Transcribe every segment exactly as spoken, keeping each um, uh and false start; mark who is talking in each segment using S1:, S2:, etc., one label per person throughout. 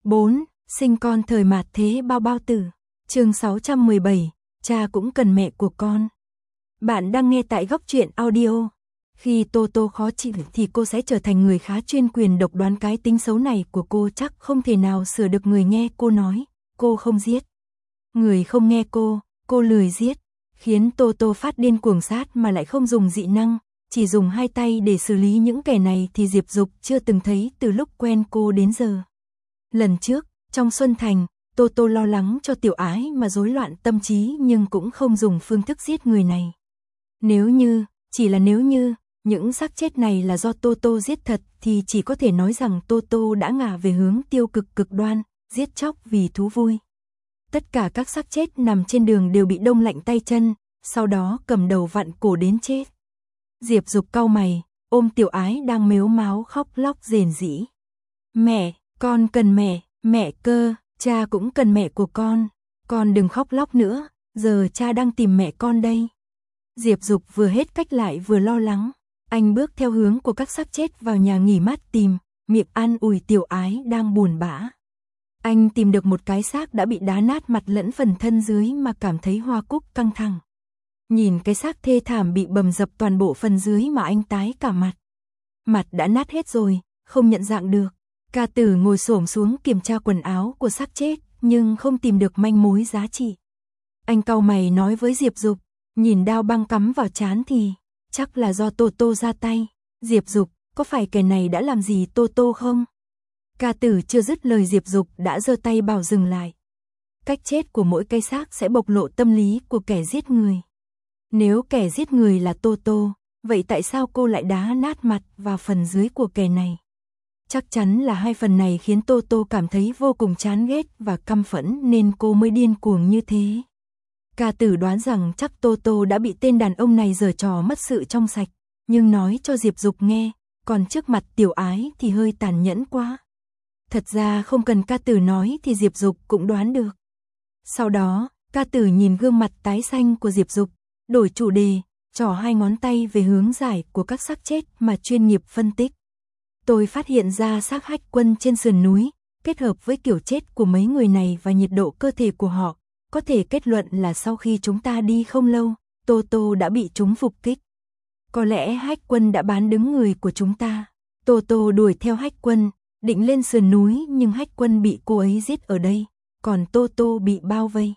S1: bốn. Sinh con thời mạt thế bao bao tử. Chương sáu trăm mười bảy, cha cũng cần mẹ của con. Bạn đang nghe tại Góc Truyện Audio. Khi Tô Tô khó chịu thì cô sẽ trở thành người khá chuyên quyền độc đoán, cái tính xấu này của cô chắc không thể nào sửa được. Người nghe cô nói, cô không giết. Người không nghe cô, cô lười giết. Khiến Tô Tô phát điên cuồng sát mà lại không dùng dị năng, chỉ dùng hai tay để xử lý những kẻ này thì Diệp Dục chưa từng thấy từ lúc quen cô đến giờ. Lần trước, trong Xuân Thành, Tô Tô lo lắng cho Tiểu Ái mà rối loạn tâm trí nhưng cũng không dùng phương thức giết người này. Nếu như, chỉ là nếu như, những xác chết này là do Tô Tô giết thật thì chỉ có thể nói rằng Tô Tô đã ngả về hướng tiêu cực cực đoan, giết chóc vì thú vui. Tất cả các xác chết nằm trên đường đều bị đông lạnh tay chân, sau đó cầm đầu vặn cổ đến chết. Diệp Dục cau mày, ôm Tiểu Ái đang mếu máo khóc lóc rền rĩ. Mẹ, con cần mẹ, mẹ cơ, cha cũng cần mẹ của con. Con đừng khóc lóc nữa, giờ cha đang tìm mẹ con đây. Diệp Dục vừa hết cách lại vừa lo lắng. Anh bước theo hướng của các xác chết vào nhà nghỉ mát tìm, miệng an ủi Tiểu Ái đang buồn bã. Anh tìm được một cái xác đã bị đá nát mặt lẫn phần thân dưới mà cảm thấy Hoa Cúc căng thẳng. Nhìn cái xác thê thảm bị bầm dập toàn bộ phần dưới mà anh tái cả mặt. Mặt đã nát hết rồi, không nhận dạng được. Ca Tử ngồi xổm xuống kiểm tra quần áo của xác chết, nhưng không tìm được manh mối giá trị. Anh cau mày nói với Diệp Dục, nhìn đao băng cắm vào trán thì chắc là do Tô Tô ra tay. Diệp Dục, có phải kẻ này đã làm gì Tô Tô không? Ca Tử chưa dứt lời Diệp Dục đã giơ tay bảo dừng lại. Cách chết của mỗi cây xác sẽ bộc lộ tâm lý của kẻ giết người. Nếu kẻ giết người là Tô Tô, vậy tại sao cô lại đá nát mặt vào phần dưới của kẻ này? Chắc chắn là hai phần này khiến Tô Tô cảm thấy vô cùng chán ghét và căm phẫn nên cô mới điên cuồng như thế. Ca Tử đoán rằng chắc Tô Tô đã bị tên đàn ông này giở trò mất sự trong sạch, nhưng nói cho Diệp Dục nghe, còn trước mặt Tiểu Ái thì hơi tàn nhẫn quá. Thật ra không cần Ca Tử nói thì Diệp Dục cũng đoán được. Sau đó, Ca Tử nhìn gương mặt tái xanh của Diệp Dục, đổi chủ đề, trỏ hai ngón tay về hướng giải của các xác chết mà chuyên nghiệp phân tích. Tôi phát hiện ra xác Hách Quân trên sườn núi, kết hợp với kiểu chết của mấy người này và nhiệt độ cơ thể của họ, có thể kết luận là sau khi chúng ta đi không lâu, Tô Tô đã bị chúng phục kích. Có lẽ Hách Quân đã bán đứng người của chúng ta. Tô Tô đuổi theo Hách Quân, định lên sườn núi nhưng Hách Quân bị cô ấy giết ở đây, còn Tô Tô bị bao vây.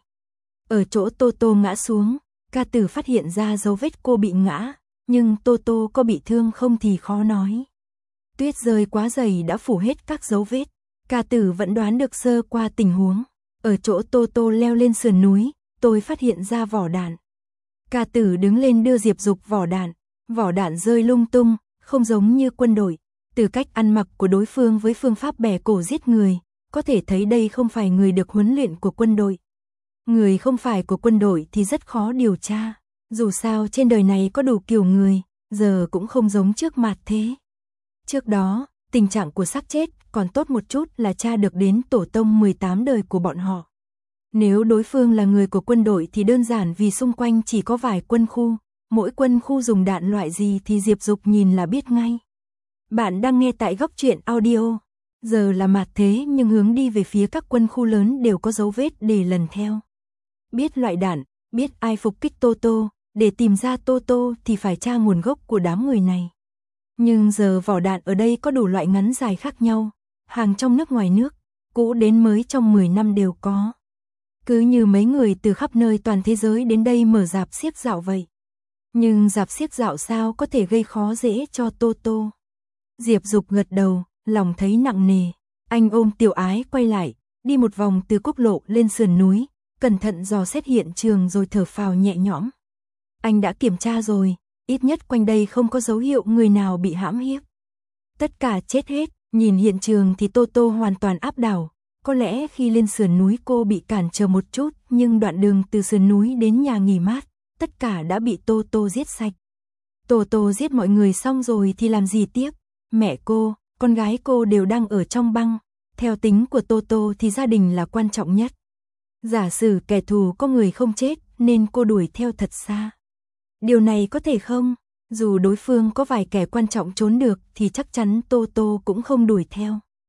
S1: Ở chỗ Tô Tô ngã xuống, Ca Tử phát hiện ra dấu vết cô bị ngã, nhưng Tô Tô có bị thương không thì khó nói. Tuyết rơi quá dày đã phủ hết các dấu vết, Ca Tử vẫn đoán được sơ qua tình huống. Ở chỗ Tô Tô leo lên sườn núi, tôi phát hiện ra vỏ đạn. Ca Tử đứng lên đưa Diệp Dục vỏ đạn, vỏ đạn rơi lung tung, không giống như quân đội. Từ cách ăn mặc của đối phương với phương pháp bẻ cổ giết người, có thể thấy đây không phải người được huấn luyện của quân đội. Người không phải của quân đội thì rất khó điều tra. Dù sao trên đời này có đủ kiểu người, giờ cũng không giống trước mạt thế. Trước đó, tình trạng của xác chết còn tốt một chút là tra được đến tổ tông mười tám đời của bọn họ. Nếu đối phương là người của quân đội thì đơn giản vì xung quanh chỉ có vài quân khu, mỗi quân khu dùng đạn loại gì thì Diệp Dục nhìn là biết ngay. Bạn đang nghe tại Góc Truyện Audio. Giờ là mạt thế nhưng hướng đi về phía các quân khu lớn đều có dấu vết để lần theo. Biết loại đạn, biết ai phục kích Tô Tô, để tìm ra Tô Tô thì phải tra nguồn gốc của đám người này. Nhưng giờ vỏ đạn ở đây có đủ loại ngắn dài khác nhau, hàng trong nước ngoài nước, cũ đến mới trong mười năm đều có. Cứ như mấy người từ khắp nơi toàn thế giới đến đây mở rạp xiếc dạo vậy. Nhưng rạp xiếc dạo sao có thể gây khó dễ cho Tô Tô? Diệp Dục gật đầu, lòng thấy nặng nề. Anh ôm Tiểu Ái quay lại, đi một vòng từ quốc lộ lên sườn núi, cẩn thận dò xét hiện trường rồi thở phào nhẹ nhõm. Anh đã kiểm tra rồi, ít nhất quanh đây không có dấu hiệu người nào bị hãm hiếp. Tất cả chết hết, nhìn hiện trường thì Tô Tô hoàn toàn áp đảo. Có lẽ khi lên sườn núi cô bị cản trở một chút, nhưng đoạn đường từ sườn núi đến nhà nghỉ mát, tất cả đã bị Tô Tô giết sạch. Tô Tô giết mọi người xong rồi thì làm gì tiếp? Mẹ cô, con gái cô đều đang ở trong băng. Theo tính của Tô Tô thì gia đình là quan trọng nhất. Giả sử kẻ thù có người không chết nên cô đuổi theo thật xa. Điều này có thể không? Dù đối phương có vài kẻ quan trọng trốn được thì chắc chắn Tô Tô cũng không đuổi theo.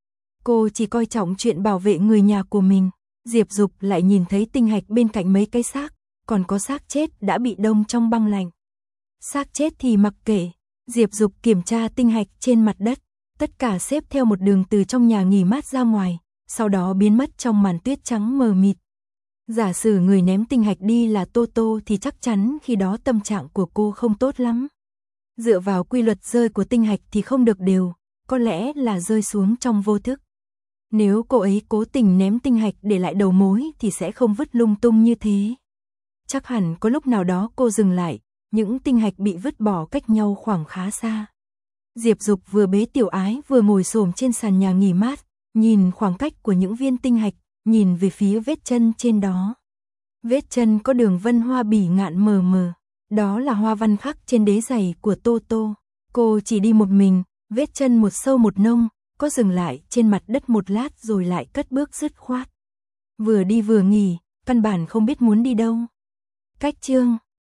S1: Cô chỉ coi trọng chuyện bảo vệ người nhà của mình. Diệp Dục lại nhìn thấy tinh hạch bên cạnh mấy cái xác, còn có xác chết đã bị đông trong băng lạnh. Xác chết thì mặc kệ, Diệp Dục kiểm tra tinh hạch trên mặt đất, tất cả xếp theo một đường từ trong nhà nghỉ mát ra ngoài, sau đó biến mất trong màn tuyết trắng mờ mịt. Giả sử người ném tinh hạch đi là Tô Tô thì chắc chắn khi đó tâm trạng của cô không tốt lắm. Dựa vào quy luật rơi của tinh hạch thì không được đều, có lẽ là rơi xuống trong vô thức. Nếu cô ấy cố tình ném tinh hạch để lại đầu mối thì sẽ không vứt lung tung như thế. Chắc hẳn có lúc nào đó cô dừng lại, những tinh hạch bị vứt bỏ cách nhau khoảng khá xa. Diệp Dục vừa bế Tiểu Ái vừa ngồi xổm trên sàn nhà nghỉ mát, nhìn khoảng cách của những viên tinh hạch, nhìn về phía vết chân trên đó. Vết chân có đường vân hoa bỉ ngạn mờ mờ, đó là hoa văn khắc trên đế giày của Tô Tô. Cô chỉ đi một mình, vết chân một sâu một nông, có dừng lại trên mặt đất một lát rồi lại cất bước dứt khoát. Vừa đi vừa nghỉ, căn bản không biết muốn đi đâu. Cách chương